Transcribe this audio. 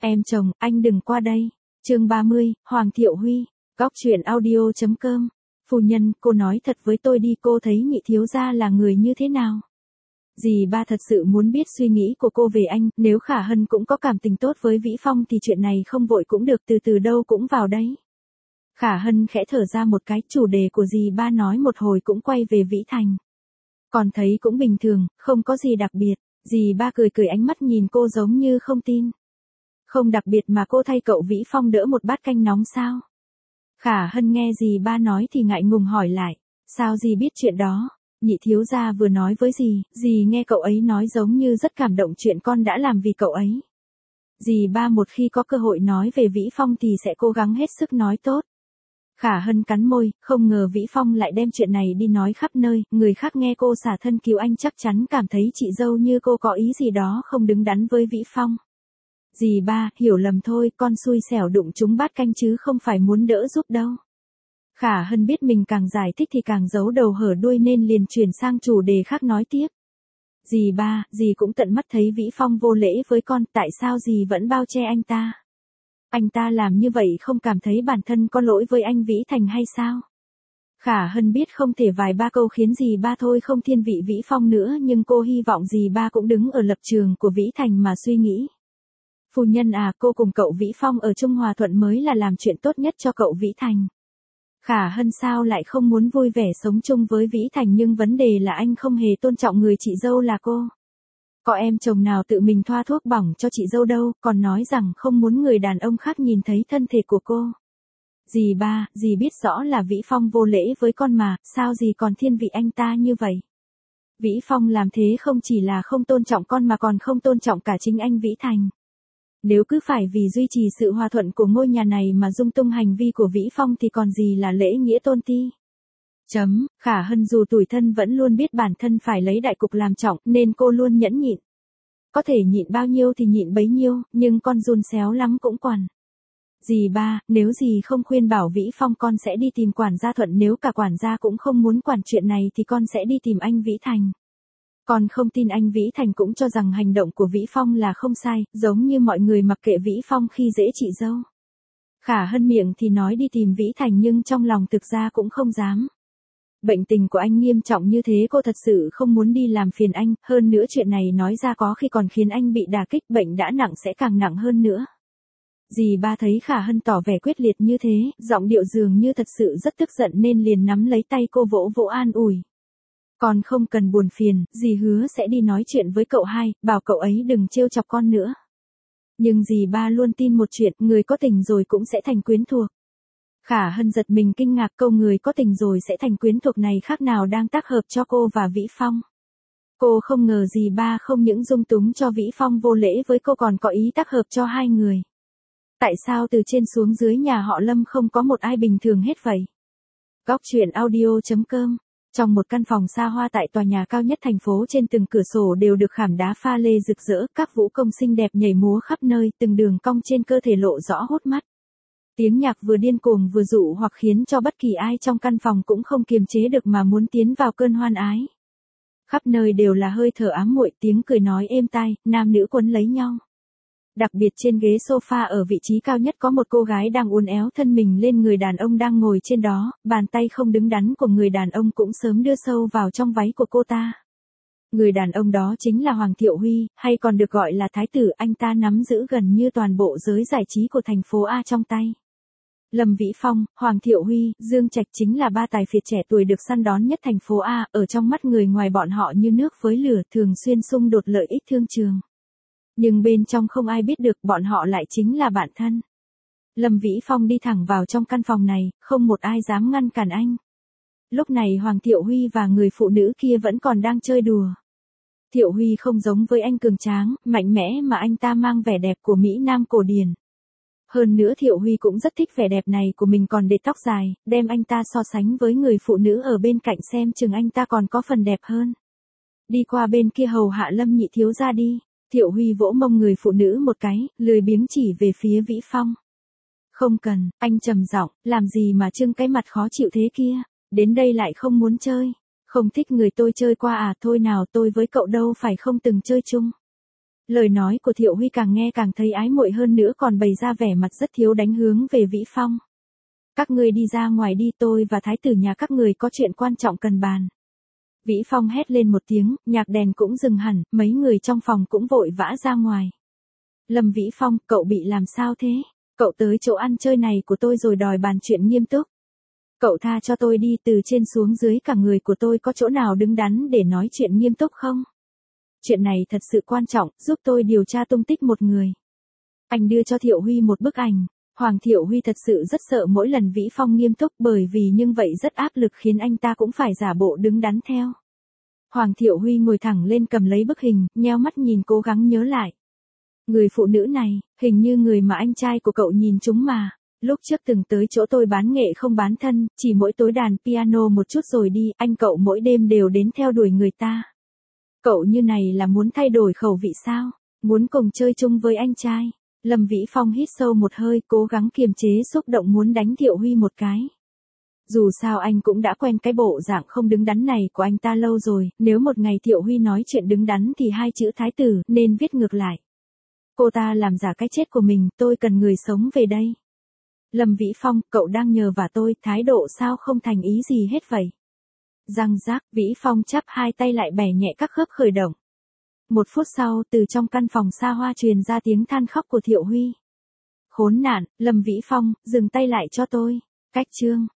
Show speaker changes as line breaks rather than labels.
Em chồng, anh đừng qua đây. Chương 30, Hoàng Thiệu Huy. Góc truyện audio.com. Phu nhân, cô nói thật với tôi đi, cô thấy nhị thiếu gia là người như thế nào? Dì ba thật sự muốn biết suy nghĩ của cô về anh, nếu Khả Hân cũng có cảm tình tốt với Vĩ Phong thì chuyện này không vội cũng được, từ từ đâu cũng vào đấy. Khả Hân khẽ thở ra một cái, chủ đề của dì ba nói một hồi cũng quay về Vĩ Thành. Còn thấy cũng bình thường, không có gì đặc biệt. Dì ba cười cười, ánh mắt nhìn cô giống như không tin. Không đặc biệt mà cô thay cậu Vĩ Phong đỡ một bát canh nóng sao? Khả Hân nghe dì ba nói thì ngại ngùng hỏi lại. Sao dì biết chuyện đó? Nhị thiếu gia vừa nói với dì nghe cậu ấy nói giống như rất cảm động chuyện con đã làm vì cậu ấy. Dì ba một khi có cơ hội nói về Vĩ Phong thì sẽ cố gắng hết sức nói tốt. Khả Hân cắn môi, không ngờ Vĩ Phong lại đem chuyện này đi nói khắp nơi, người khác nghe cô xả thân cứu anh chắc chắn cảm thấy chị dâu như cô có ý gì đó không đứng đắn với Vĩ Phong. Dì ba, hiểu lầm thôi, con xui xẻo đụng trúng bát canh chứ không phải muốn đỡ giúp đâu. Khả Hân biết mình càng giải thích thì càng giấu đầu hở đuôi nên liền chuyển sang chủ đề khác nói tiếp. Dì ba, dì cũng tận mắt thấy Vĩ Phong vô lễ với con, tại sao dì vẫn bao che anh ta? Anh ta làm như vậy không cảm thấy bản thân có lỗi với anh Vĩ Thành hay sao? Khả Hân biết không thể vài ba câu khiến dì ba thôi không thiên vị Vĩ Phong nữa, nhưng cô hy vọng dì ba cũng đứng ở lập trường của Vĩ Thành mà suy nghĩ. Phu nhân à, cô cùng cậu Vĩ Phong ở chung hòa thuận mới là làm chuyện tốt nhất cho cậu Vĩ Thành. Khả Hân sao lại không muốn vui vẻ sống chung với Vĩ Thành, nhưng vấn đề là anh không hề tôn trọng người chị dâu là cô. Có em chồng nào tự mình thoa thuốc bỏng cho chị dâu đâu, còn nói rằng không muốn người đàn ông khác nhìn thấy thân thể của cô. Dì ba, dì biết rõ là Vĩ Phong vô lễ với con mà, sao dì còn thiên vị anh ta như vậy? Vĩ Phong làm thế không chỉ là không tôn trọng con mà còn không tôn trọng cả chính anh Vĩ Thành. Nếu cứ phải vì duy trì sự hòa thuận của ngôi nhà này mà dung tung hành vi của Vĩ Phong thì còn gì là lễ nghĩa tôn ti. Khả Hân dù tủi thân vẫn luôn biết bản thân phải lấy đại cục làm trọng nên cô luôn nhẫn nhịn. Có thể nhịn bao nhiêu thì nhịn bấy nhiêu, nhưng con giun xéo lắm cũng quản. Dì ba, nếu dì không khuyên bảo Vĩ Phong con sẽ đi tìm quản gia Thuận, nếu cả quản gia cũng không muốn quản chuyện này thì con sẽ đi tìm anh Vĩ Thành. Con không tin anh Vĩ Thành cũng cho rằng hành động của Vĩ Phong là không sai, giống như mọi người mặc kệ Vĩ Phong khi dễ chị dâu. Khả Hân miệng thì nói đi tìm Vĩ Thành nhưng trong lòng thực ra cũng không dám. Bệnh tình của anh nghiêm trọng như thế cô thật sự không muốn đi làm phiền anh, hơn nữa chuyện này nói ra có khi còn khiến anh bị đả kích, bệnh đã nặng sẽ càng nặng hơn nữa. Dì ba thấy Khả Hân tỏ vẻ quyết liệt như thế, giọng điệu dường như thật sự rất tức giận nên liền nắm lấy tay cô vỗ vỗ an ủi. Con không cần buồn phiền, dì hứa sẽ đi nói chuyện với cậu hai, bảo cậu ấy đừng trêu chọc con nữa. Nhưng dì ba luôn tin một chuyện, người có tình rồi cũng sẽ thành quyến thuộc. Khả Hân giật mình kinh ngạc, câu người có tình rồi sẽ thành quyến thuộc này khác nào đang tác hợp cho cô và Vĩ Phong. Cô không ngờ dì ba không những dung túng cho Vĩ Phong vô lễ với cô còn có ý tác hợp cho hai người. Tại sao từ trên xuống dưới nhà họ Lâm không có một ai bình thường hết vậy? Góc truyện audio.com. Trong một căn phòng xa hoa tại tòa nhà cao nhất thành phố, trên từng cửa sổ đều được khảm đá pha lê rực rỡ, các vũ công xinh đẹp nhảy múa khắp nơi, từng đường cong trên cơ thể lộ rõ hút mắt. Tiếng nhạc vừa điên cuồng vừa dụ hoặc khiến cho bất kỳ ai trong căn phòng cũng không kiềm chế được mà muốn tiến vào cơn hoan ái. Khắp nơi đều là hơi thở ám muội, tiếng cười nói êm tai, nam nữ quấn lấy nhau. Đặc biệt trên ghế sofa ở vị trí cao nhất có một cô gái đang uốn éo thân mình lên người đàn ông đang ngồi trên đó, bàn tay không đứng đắn của người đàn ông cũng sớm đưa sâu vào trong váy của cô ta. Người đàn ông đó chính là Hoàng Thiệu Huy, hay còn được gọi là Thái tử, anh ta nắm giữ gần như toàn bộ giới giải trí của thành phố A trong tay. Lâm Vĩ Phong, Hoàng Thiệu Huy, Dương Trạch chính là ba tài phiệt trẻ tuổi được săn đón nhất thành phố A, ở trong mắt người ngoài bọn họ như nước với lửa, thường xuyên xung đột lợi ích thương trường. Nhưng bên trong không ai biết được bọn họ lại chính là bạn thân. Lâm Vĩ Phong đi thẳng vào trong căn phòng này, không một ai dám ngăn cản anh. Lúc này Hoàng Thiệu Huy và người phụ nữ kia vẫn còn đang chơi đùa. Thiệu Huy không giống với anh cường tráng, mạnh mẽ mà anh ta mang vẻ đẹp của Mỹ Nam cổ điển. Hơn nữa Thiệu Huy cũng rất thích vẻ đẹp này của mình, còn để tóc dài, đem anh ta so sánh với người phụ nữ ở bên cạnh xem chừng anh ta còn có phần đẹp hơn. Đi qua bên kia hầu hạ Lâm nhị thiếu gia đi. Thiệu Huy vỗ mông người phụ nữ một cái, lười biếng chỉ về phía Vĩ Phong. Không cần, anh trầm giọng, làm gì mà trưng cái mặt khó chịu thế kia, đến đây lại không muốn chơi, không thích người tôi chơi qua à, thôi nào tôi với cậu đâu phải không từng chơi chung. Lời nói của Thiệu Huy càng nghe càng thấy ái muội hơn nữa còn bày ra vẻ mặt rất thiếu đánh hướng về Vĩ Phong. Các ngươi đi ra ngoài đi, tôi và thái tử nhà các người có chuyện quan trọng cần bàn. Vĩ Phong hét lên một tiếng, nhạc đèn cũng dừng hẳn, mấy người trong phòng cũng vội vã ra ngoài. Lâm Vĩ Phong, cậu bị làm sao thế? Cậu tới chỗ ăn chơi này của tôi rồi đòi bàn chuyện nghiêm túc. Cậu tha cho tôi đi, từ trên xuống dưới cả người của tôi có chỗ nào đứng đắn để nói chuyện nghiêm túc không? Chuyện này thật sự quan trọng, giúp tôi điều tra tung tích một người. Anh đưa cho Thiệu Huy một bức ảnh. Hoàng Thiệu Huy thật sự rất sợ mỗi lần Vĩ Phong nghiêm túc, bởi vì nhưng vậy rất áp lực khiến anh ta cũng phải giả bộ đứng đắn theo. Hoàng Thiệu Huy ngồi thẳng lên cầm lấy bức hình, nheo mắt nhìn cố gắng nhớ lại. Người phụ nữ này, hình như người mà anh trai của cậu nhìn chúng mà. Lúc trước từng tới chỗ tôi bán nghệ không bán thân, chỉ mỗi tối đàn piano một chút rồi đi, anh cậu mỗi đêm đều đến theo đuổi người ta. Cậu như này là muốn thay đổi khẩu vị sao? Muốn cùng chơi chung với anh trai? Lâm Vĩ Phong hít sâu một hơi, cố gắng kiềm chế xúc động muốn đánh Thiệu Huy một cái. Dù sao anh cũng đã quen cái bộ dạng không đứng đắn này của anh ta lâu rồi, nếu một ngày Thiệu Huy nói chuyện đứng đắn thì hai chữ thái tử nên viết ngược lại. Cô ta làm giả cái chết của mình, tôi cần người sống về đây. Lâm Vĩ Phong, cậu đang nhờ vả tôi, thái độ sao không thành ý gì hết vậy? Răng rác, Vĩ Phong chắp hai tay lại bẻ nhẹ các khớp khởi động. Một phút sau, từ trong căn phòng xa hoa truyền ra tiếng than khóc của Thiệu Huy. Khốn nạn, Lâm Vĩ Phong, dừng tay lại cho tôi. Cách chương.